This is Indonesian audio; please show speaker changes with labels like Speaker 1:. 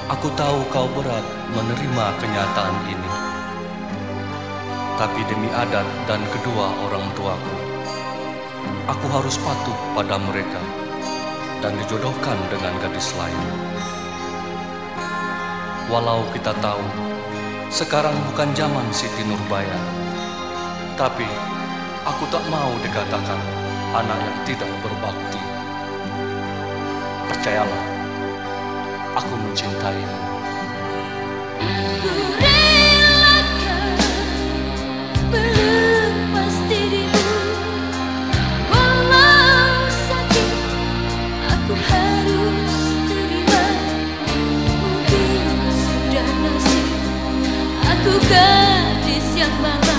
Speaker 1: Aku tahu kau berat menerima kenyataan ini, tapi demi adat dan kedua orang tuaku, aku harus patuh pada mereka dan dijodohkan dengan gadis lain. Walau kita tahu sekarang bukan zaman Siti Nurbaya, tapi aku tak mau dikatakan anak yang tidak berbakti. Percayalah, aku mencintaimu.
Speaker 2: Ku relakan melepas dirimu, walau sakit aku harus terima. Mungkin sudah nasib aku gadis yang malas.